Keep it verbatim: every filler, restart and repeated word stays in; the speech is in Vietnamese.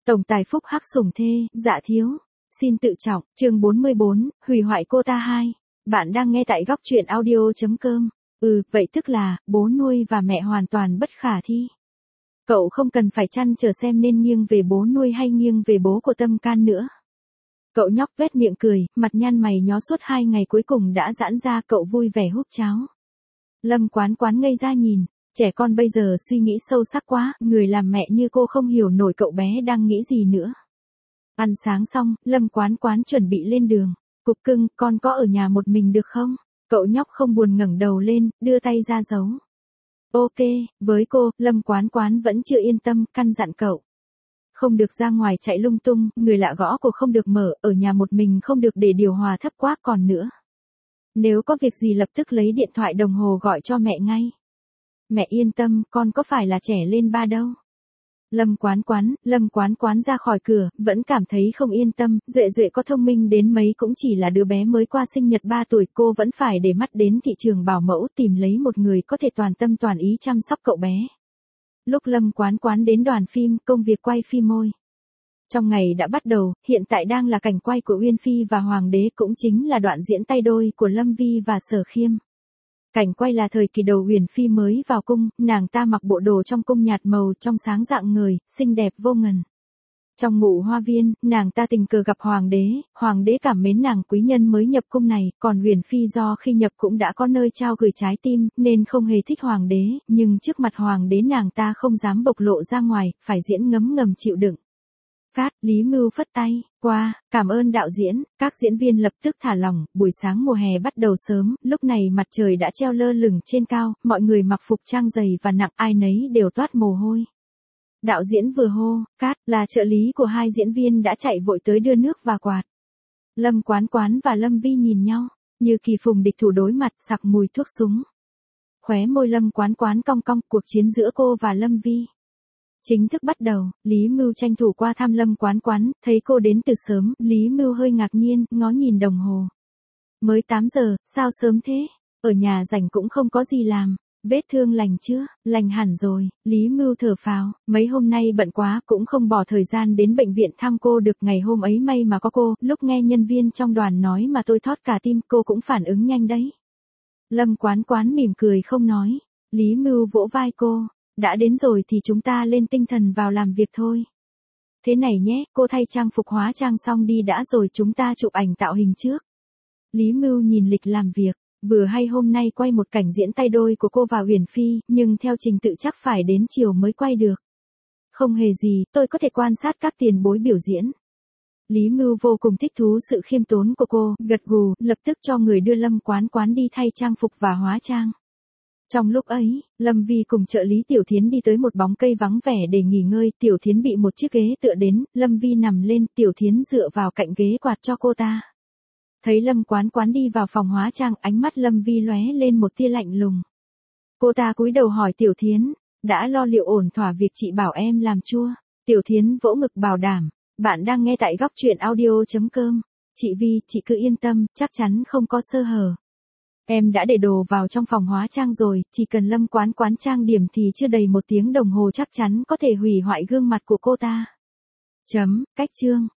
Tổng tài phúc hắc sủng thê, dạ thiếu. Xin tự trọng, chương bốn mươi bốn, hủy hoại cô ta hai. Bạn đang nghe tại góc truyện audio.com. Ừ, vậy tức là, bố nuôi và mẹ hoàn toàn bất khả thi. Cậu không cần phải chăn trở xem nên nghiêng về bố nuôi hay nghiêng về bố của Tâm Can nữa. Cậu nhóc tuét miệng cười, mặt nhăn mày nhó suốt hai ngày cuối cùng đã giãn ra, cậu vui vẻ húp cháo. Lâm Quán Quán ngây ra nhìn, trẻ con bây giờ suy nghĩ sâu sắc quá, người làm mẹ như cô không hiểu nổi cậu bé đang nghĩ gì nữa. Ăn sáng xong, Lâm Quán Quán chuẩn bị lên đường. Cục cưng, con có ở nhà một mình được không? Cậu nhóc không buồn ngẩng đầu lên, đưa tay ra dấu. Ok, với cô, Lâm Quán Quán vẫn chưa yên tâm, căn dặn cậu. Không được ra ngoài chạy lung tung, người lạ gõ cổ không được mở, ở nhà một mình không được để điều hòa thấp quá còn nữa. Nếu có việc gì lập tức lấy điện thoại đồng hồ gọi cho mẹ ngay. Mẹ yên tâm, con có phải là trẻ lên ba đâu. Lâm Quán Quán, Lâm Quán Quán ra khỏi cửa, vẫn cảm thấy không yên tâm, Duệ Duệ có thông minh đến mấy cũng chỉ là đứa bé mới qua sinh nhật ba tuổi, cô vẫn phải để mắt đến thị trường bảo mẫu tìm lấy một người có thể toàn tâm toàn ý chăm sóc cậu bé. Lúc Lâm Quán Quán đến đoàn phim, công việc quay phim môi trong ngày đã bắt đầu, hiện tại đang là cảnh quay của Uyên Phi và Hoàng đế, cũng chính là đoạn diễn tay đôi của Lâm Vi và Sở Khiêm. Cảnh quay là thời kỳ đầu Uyển Phi mới vào cung, nàng ta mặc bộ đồ trong cung nhạt màu trong sáng rạng ngời, xinh đẹp vô ngần. Trong ngụ hoa viên, nàng ta tình cờ gặp Hoàng đế, Hoàng đế cảm mến nàng quý nhân mới nhập cung này, còn Uyển Phi do khi nhập cũng đã có nơi trao gửi trái tim, nên không hề thích Hoàng đế, nhưng trước mặt Hoàng đế nàng ta không dám bộc lộ ra ngoài, phải diễn ngấm ngầm chịu đựng. Cát, Lý Mưu phất tay, qua, cảm ơn đạo diễn, các diễn viên lập tức thả lỏng, buổi sáng mùa hè bắt đầu sớm, lúc này mặt trời đã treo lơ lửng trên cao, mọi người mặc phục trang dày và nặng, ai nấy đều toát mồ hôi. Đạo diễn vừa hô, Cát, là trợ lý của hai diễn viên đã chạy vội tới đưa nước và quạt. Lâm Quán Quán và Lâm Vi nhìn nhau, như kỳ phùng địch thủ đối mặt, sặc mùi thuốc súng. Khóe môi Lâm Quán Quán cong cong, cuộc chiến giữa cô và Lâm Vi chính thức bắt đầu. Lý Mưu tranh thủ qua thăm Lâm Quán Quán, thấy cô đến từ sớm, Lý Mưu hơi ngạc nhiên, ngó nhìn đồng hồ. Mới tám giờ, sao sớm thế? Ở nhà rảnh cũng không có gì làm. Vết thương lành chưa? Lành hẳn rồi. Lý Mưu thở phào, mấy hôm nay bận quá, cũng không bỏ thời gian đến bệnh viện thăm cô được. Ngày hôm ấy may mà có cô, lúc nghe nhân viên trong đoàn nói mà tôi thót cả tim, cô cũng phản ứng nhanh đấy. Lâm Quán Quán mỉm cười không nói. Lý Mưu vỗ vai cô. Đã đến rồi thì chúng ta lên tinh thần vào làm việc thôi. Thế này nhé, cô thay trang phục hóa trang xong đi đã rồi chúng ta chụp ảnh tạo hình trước. Lý Mưu nhìn lịch làm việc, vừa hay hôm nay quay một cảnh diễn tay đôi của cô và Uyển Phi, nhưng theo trình tự chắc phải đến chiều mới quay được. Không hề gì, tôi có thể quan sát các tiền bối biểu diễn. Lý Mưu vô cùng thích thú sự khiêm tốn của cô, gật gù, lập tức cho người đưa Lâm Quán Quán đi thay trang phục và hóa trang. Trong lúc ấy, Lâm Vi cùng trợ lý Tiểu Thiến đi tới một bóng cây vắng vẻ để nghỉ ngơi, Tiểu Thiến bị một chiếc ghế tựa đến, Lâm Vi nằm lên, Tiểu Thiến dựa vào cạnh ghế quạt cho cô ta. Thấy Lâm Quán Quán đi vào phòng hóa trang, ánh mắt Lâm Vi lóe lên một tia lạnh lùng. Cô ta cúi đầu hỏi Tiểu Thiến, đã lo liệu ổn thỏa việc chị bảo em làm chưa? Tiểu Thiến vỗ ngực bảo đảm, bạn đang nghe tại góc truyện audio.com. Chị Vi, chị cứ yên tâm, chắc chắn không có sơ hở. Em đã để đồ vào trong phòng hóa trang rồi, chỉ cần Lâm Quán Quán trang điểm thì chưa đầy một tiếng đồng hồ chắc chắn có thể hủy hoại gương mặt của cô ta. Chấm, cách chương.